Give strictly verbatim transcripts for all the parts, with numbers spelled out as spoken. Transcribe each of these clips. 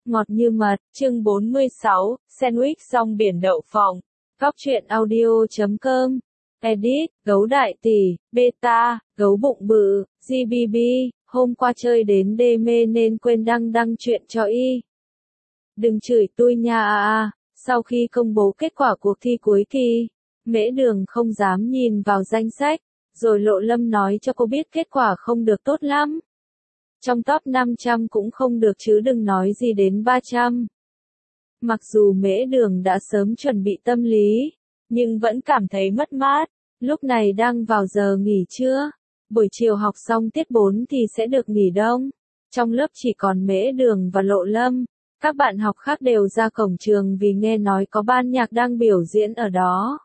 Ngọt như mật, chương bốn mươi sáu, sandwich rong biển đậu phộng. Góc truyện audio chấm com. Edit, gấu đại tỷ, beta, gấu bụng bự, giê bê bê, hôm qua chơi đến đê mê nên quên đăng đăng chuyện cho y. Đừng chửi tui nha a a, sau khi công bố kết quả cuộc thi cuối kỳ, Mễ Đường không dám nhìn vào danh sách, rồi Lộ Lâm nói cho cô biết kết quả không được tốt lắm. Trong top năm trăm cũng không được chứ đừng nói gì đến ba trăm. Mặc dù Mễ Đường đã sớm chuẩn bị tâm lý, nhưng vẫn cảm thấy mất mát. Lúc này đang vào giờ nghỉ trưa, buổi chiều học xong tiết bốn thì sẽ được nghỉ đông. Trong lớp chỉ còn Mễ Đường và Lộ Lâm, các bạn học khác đều ra cổng trường vì nghe nói có ban nhạc đang biểu diễn ở đó.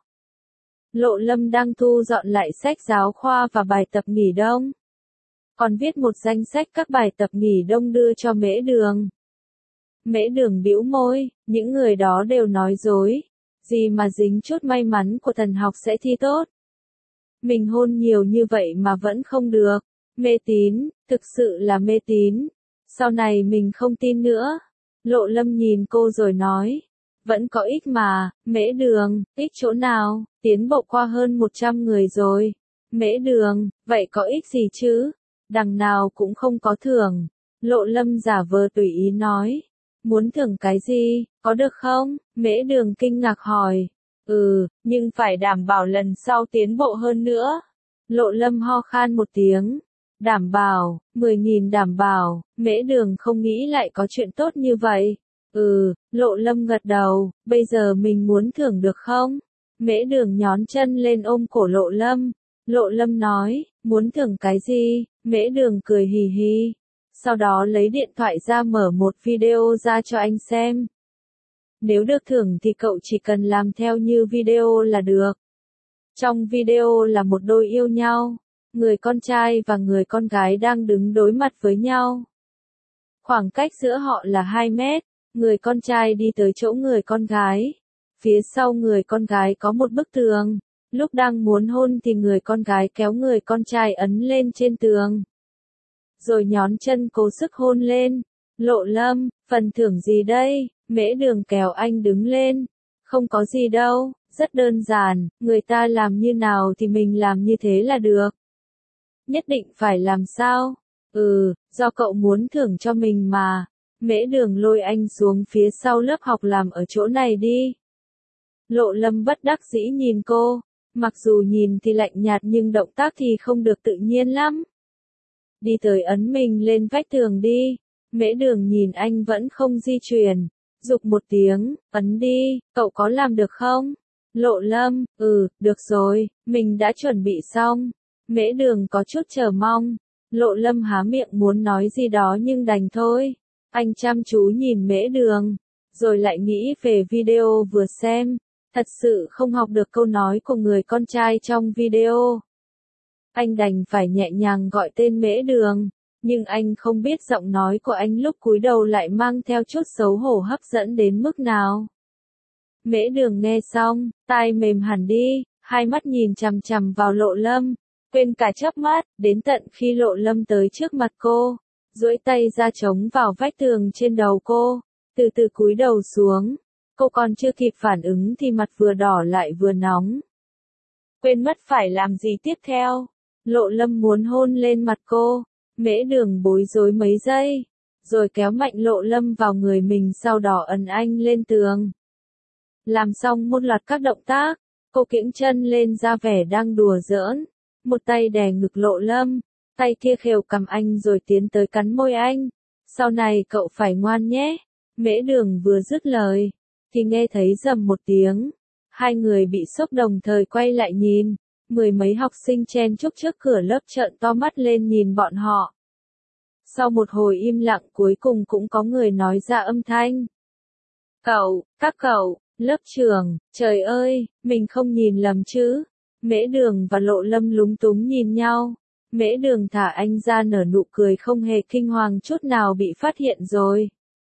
Lộ Lâm đang thu dọn lại sách giáo khoa và bài tập nghỉ đông. Còn viết một danh sách các bài tập nghỉ đông đưa cho Mễ Đường. Mễ Đường bĩu môi, những người đó đều nói dối. Gì mà dính chút may mắn của thần học sẽ thi tốt. Mình hôn nhiều như vậy mà vẫn không được. Mê tín, thực sự là mê tín. Sau này mình không tin nữa. Lộ Lâm nhìn cô rồi nói. Vẫn có ích mà, Mễ Đường, ích chỗ nào, tiến bộ qua hơn một trăm người rồi. Mễ Đường, vậy có ích gì chứ? Đằng nào cũng không có thưởng. Lộ Lâm giả vờ tùy ý nói. Muốn thưởng cái gì, có được không? Mễ Đường kinh ngạc hỏi. Ừ, nhưng phải đảm bảo lần sau tiến bộ hơn nữa. Lộ Lâm ho khan một tiếng. Đảm bảo, mười nghìn đảm bảo, Mễ Đường không nghĩ lại có chuyện tốt như vậy. Ừ, Lộ Lâm gật đầu, bây giờ mình muốn thưởng được không? Mễ Đường nhón chân lên ôm cổ Lộ Lâm. Lộ Lâm nói, muốn thưởng cái gì? Mễ Đường cười hì hì. Sau đó lấy điện thoại ra mở một video ra cho anh xem. Nếu được thưởng thì cậu chỉ cần làm theo như video là được. Trong video là một đôi yêu nhau. Người con trai và người con gái đang đứng đối mặt với nhau. Khoảng cách giữa họ là hai mét. Người con trai đi tới chỗ người con gái. Phía sau người con gái có một bức tường. Lúc đang muốn hôn thì người con gái kéo người con trai ấn lên trên tường. Rồi nhón chân cố sức hôn lên. Lộ Lâm, phần thưởng gì đây? Mễ Đường kéo anh đứng lên. Không có gì đâu, rất đơn giản, người ta làm như nào thì mình làm như thế là được. Nhất định phải làm sao? Ừ, do cậu muốn thưởng cho mình mà. Mễ Đường lôi anh xuống phía sau lớp học làm ở chỗ này đi. Lộ Lâm bất đắc dĩ nhìn cô. Mặc dù nhìn thì lạnh nhạt nhưng động tác thì không được tự nhiên lắm. Đi tới ấn mình lên vách tường đi. Mễ Đường nhìn anh vẫn không di chuyển. Giục một tiếng, ấn đi, cậu có làm được không? Lộ Lâm, ừ, được rồi, mình đã chuẩn bị xong. Mễ Đường có chút chờ mong. Lộ Lâm há miệng muốn nói gì đó nhưng đành thôi. Anh chăm chú nhìn Mễ Đường, rồi lại nghĩ về video vừa xem. Thật sự không học được câu nói của người con trai trong video. Anh đành phải nhẹ nhàng gọi tên Mễ Đường, nhưng anh không biết giọng nói của anh lúc cúi đầu lại mang theo chút xấu hổ hấp dẫn đến mức nào. Mễ Đường nghe xong, tai mềm hẳn đi, hai mắt nhìn chằm chằm vào Lộ Lâm, quên cả chớp mắt, đến tận khi Lộ Lâm tới trước mặt cô, duỗi tay ra chống vào vách tường trên đầu cô, từ từ cúi đầu xuống. Cô còn chưa kịp phản ứng thì mặt vừa đỏ lại vừa nóng. Quên mất phải làm gì tiếp theo. Lộ Lâm muốn hôn lên mặt cô. Mễ Đường bối rối mấy giây, rồi kéo mạnh Lộ Lâm vào người mình sau đó ấn anh lên tường. Làm xong một loạt các động tác, cô kiễng chân lên ra vẻ đang đùa giỡn. Một tay đè ngực Lộ Lâm, tay kia khều cầm anh rồi tiến tới cắn môi anh. Sau này cậu phải ngoan nhé. Mễ Đường vừa dứt lời, thì nghe thấy rầm một tiếng. Hai người bị sốc đồng thời quay lại nhìn. Mười mấy học sinh chen chúc trước cửa lớp trợn to mắt lên nhìn bọn họ. Sau một hồi im lặng cuối cùng cũng có người nói ra âm thanh. Cậu, các cậu, lớp trưởng, trời ơi, mình không nhìn lầm chứ. Mễ Đường và Lộ Lâm lúng túng nhìn nhau. Mễ Đường thả anh ra nở nụ cười không hề kinh hoàng chút nào bị phát hiện rồi.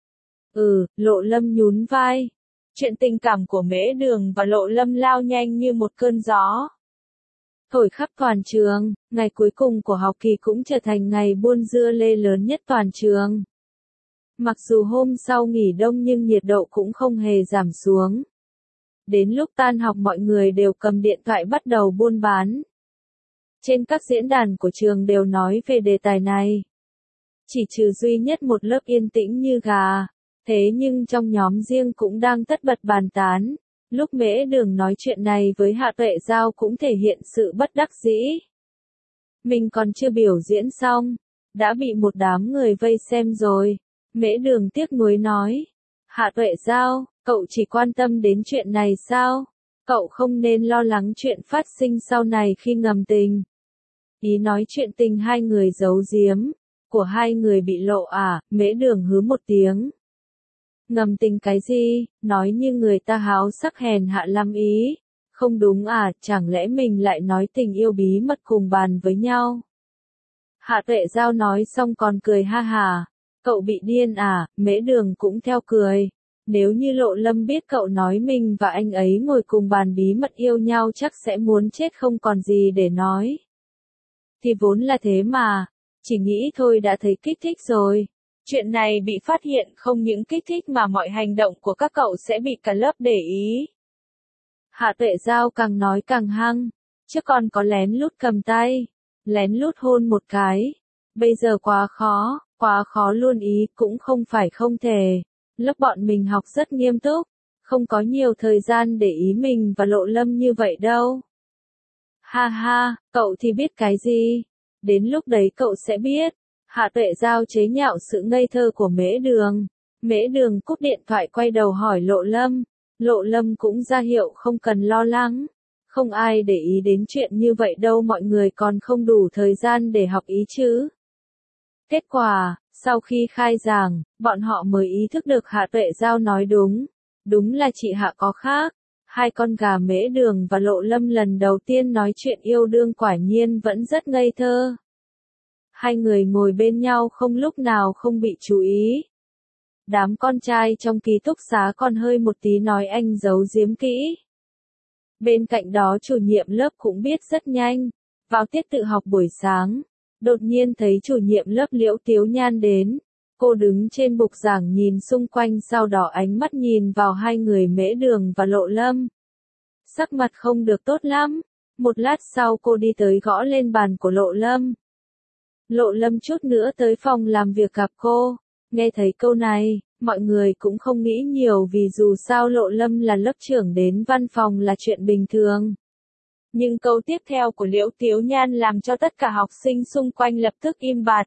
Ừ, Lộ Lâm nhún vai. Chuyện tình cảm của Mễ Đường và Lộ Lâm lao nhanh như một cơn gió. Thổi khắp toàn trường, ngày cuối cùng của học kỳ cũng trở thành ngày buôn dưa lê lớn nhất toàn trường. Mặc dù hôm sau nghỉ đông nhưng nhiệt độ cũng không hề giảm xuống. Đến lúc tan học mọi người đều cầm điện thoại bắt đầu buôn bán. Trên các diễn đàn của trường đều nói về đề tài này. Chỉ trừ duy nhất một lớp yên tĩnh như gà. Thế nhưng trong nhóm riêng cũng đang tất bật bàn tán. Lúc Mễ Đường nói chuyện này với Hạ Tuệ Giao cũng thể hiện sự bất đắc dĩ. Mình còn chưa biểu diễn xong, đã bị một đám người vây xem rồi. Mễ Đường tiếc nuối nói. Hạ Tuệ Giao, cậu chỉ quan tâm đến chuyện này sao? Cậu không nên lo lắng chuyện phát sinh sau này khi ngầm tình. Ý nói chuyện tình hai người giấu giếm, của hai người bị lộ à? Mễ Đường hứ một tiếng. Ngầm tình cái gì, nói như người ta háo sắc hèn hạ lắm ý. Không đúng à, chẳng lẽ mình lại nói tình yêu bí mật cùng bàn với nhau? Hạ Tuệ Giao nói xong còn cười ha hà. Cậu bị điên à? Mễ Đường cũng theo cười. Nếu như Lộ Lâm biết cậu nói mình và anh ấy ngồi cùng bàn bí mật yêu nhau chắc sẽ muốn chết không còn gì để nói. Thì vốn là thế mà, chỉ nghĩ thôi đã thấy kích thích rồi. Chuyện này bị phát hiện không những kích thích mà mọi hành động của các cậu sẽ bị cả lớp để ý. Hạ Tuệ Giao càng nói càng hăng, chứ còn có lén lút cầm tay, lén lút hôn một cái. Bây giờ quá khó, quá khó luôn ý, cũng không phải không thể. Lớp bọn mình học rất nghiêm túc, không có nhiều thời gian để ý mình và Lộ Lâm như vậy đâu. Ha ha, cậu thì biết cái gì? Đến lúc đấy cậu sẽ biết. Hạ Tuệ Giao chế nhạo sự ngây thơ của Mễ Đường. Mễ Đường cúp điện thoại quay đầu hỏi Lộ Lâm. Lộ Lâm cũng ra hiệu không cần lo lắng. Không ai để ý đến chuyện như vậy đâu, mọi người còn không đủ thời gian để học ý chứ. Kết quả, sau khi khai giảng, bọn họ mới ý thức được Hạ Tuệ Giao nói đúng. Đúng là chị Hạ có khác. Hai con gà Mễ Đường và Lộ Lâm lần đầu tiên nói chuyện yêu đương quả nhiên vẫn rất ngây thơ. Hai người ngồi bên nhau không lúc nào không bị chú ý. Đám con trai trong ký túc xá còn hơi một tí nói anh giấu giếm kỹ. Bên cạnh đó chủ nhiệm lớp cũng biết rất nhanh. Vào tiết tự học buổi sáng, đột nhiên thấy chủ nhiệm lớp Liễu Tiếu Nhan đến. Cô đứng trên bục giảng nhìn xung quanh, sau đó ánh mắt nhìn vào hai người Mễ Đường và Lộ Lâm. Sắc mặt không được tốt lắm. Một lát sau cô đi tới gõ lên bàn của Lộ Lâm. Lộ Lâm chút nữa tới phòng làm việc gặp cô. Nghe thấy câu này, mọi người cũng không nghĩ nhiều vì dù sao Lộ Lâm là lớp trưởng đến văn phòng là chuyện bình thường. Nhưng câu tiếp theo của Liễu Tiếu Nhan làm cho tất cả học sinh xung quanh lập tức im bặt.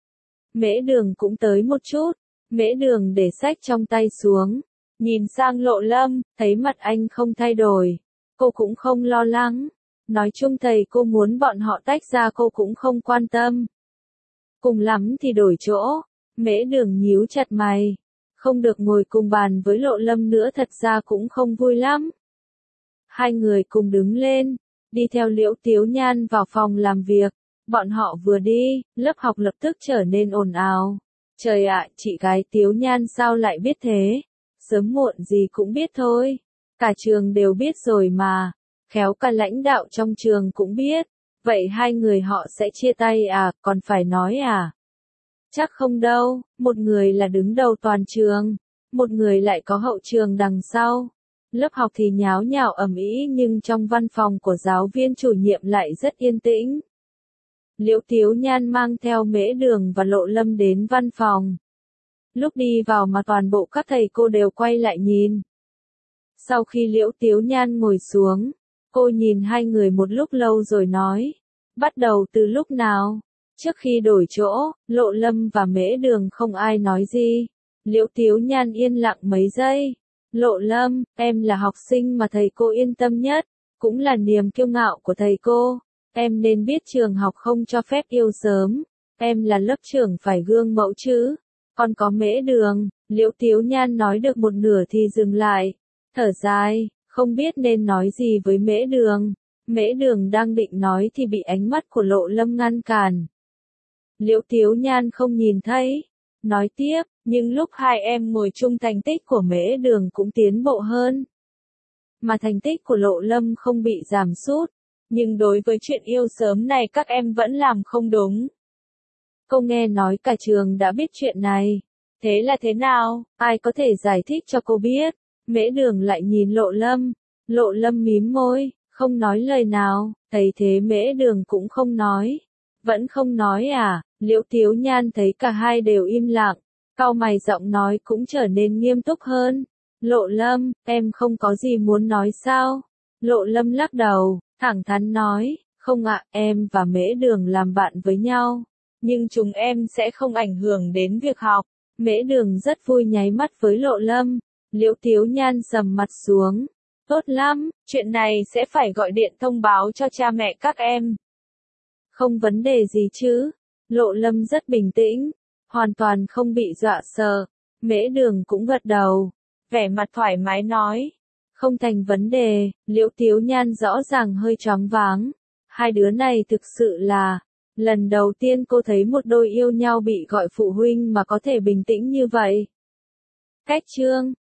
Mễ Đường cũng tới một chút. Mễ Đường để sách trong tay xuống, nhìn sang Lộ Lâm, thấy mặt anh không thay đổi. Cô cũng không lo lắng. Nói chung thầy cô muốn bọn họ tách ra cô cũng không quan tâm. Cùng lắm thì đổi chỗ. Mễ Đường nhíu chặt mày. Không được ngồi cùng bàn với Lộ Lâm nữa thật ra cũng không vui lắm. Hai người cùng đứng lên, đi theo Liễu Tiếu Nhan vào phòng làm việc. Bọn họ vừa đi, lớp học lập tức trở nên ồn ào. Trời ạ, chị gái Tiếu Nhan sao lại biết thế? Sớm muộn gì cũng biết thôi. Cả trường đều biết rồi mà. Khéo cả lãnh đạo trong trường cũng biết. Vậy hai người họ sẽ chia tay à, còn phải nói à? Chắc không đâu, một người là đứng đầu toàn trường, một người lại có hậu trường đằng sau. Lớp học thì nháo nhào ầm ĩ nhưng trong văn phòng của giáo viên chủ nhiệm lại rất yên tĩnh. Liễu Tiếu Nhan mang theo Mễ Đường và Lộ Lâm đến văn phòng. Lúc đi vào mà toàn bộ các thầy cô đều quay lại nhìn. Sau khi Liễu Tiếu Nhan ngồi xuống, cô nhìn hai người một lúc lâu rồi nói. Bắt đầu từ lúc nào? Trước khi đổi chỗ, Lộ Lâm và Mễ Đường không ai nói gì. Liễu Tiếu Nhan yên lặng mấy giây. Lộ Lâm, em là học sinh mà thầy cô yên tâm nhất, cũng là niềm kiêu ngạo của thầy cô. Em nên biết trường học không cho phép yêu sớm. Em là lớp trưởng phải gương mẫu chứ. Còn có Mễ Đường, Liễu Tiếu Nhan nói được một nửa thì dừng lại. Thở dài, không biết nên nói gì với Mễ Đường. Mễ Đường đang định nói thì bị ánh mắt của Lộ Lâm ngăn cản. Liễu Tiếu Nhan không nhìn thấy. Nói tiếp, nhưng lúc hai em ngồi chung thành tích của Mễ Đường cũng tiến bộ hơn. Mà thành tích của Lộ Lâm không bị giảm sút. Nhưng đối với chuyện yêu sớm này các em vẫn làm không đúng. Cô nghe nói cả trường đã biết chuyện này. Thế là thế nào, ai có thể giải thích cho cô biết? Mễ Đường lại nhìn Lộ Lâm. Lộ Lâm mím môi, không nói lời nào, thấy thế Mễ Đường cũng không nói. Vẫn không nói à? Liễu Tiếu Nhan thấy cả hai đều im lặng, cau mày giọng nói cũng trở nên nghiêm túc hơn. Lộ Lâm, em không có gì muốn nói sao? Lộ Lâm lắc đầu, thẳng thắn nói, không ạ, em và Mễ Đường làm bạn với nhau, nhưng chúng em sẽ không ảnh hưởng đến việc học. Mễ Đường rất vui nháy mắt với Lộ Lâm. Liễu Tiếu Nhan sầm mặt xuống. Tốt lắm, chuyện này sẽ phải gọi điện thông báo cho cha mẹ các em. Không vấn đề gì chứ? Lộ Lâm rất bình tĩnh, hoàn toàn không bị dọa sợ. Mễ Đường cũng gật đầu, vẻ mặt thoải mái nói. Không thành vấn đề. Liễu Tiếu Nhan rõ ràng hơi choáng váng. Hai đứa này thực sự là... Lần đầu tiên cô thấy một đôi yêu nhau bị gọi phụ huynh mà có thể bình tĩnh như vậy. Cách chương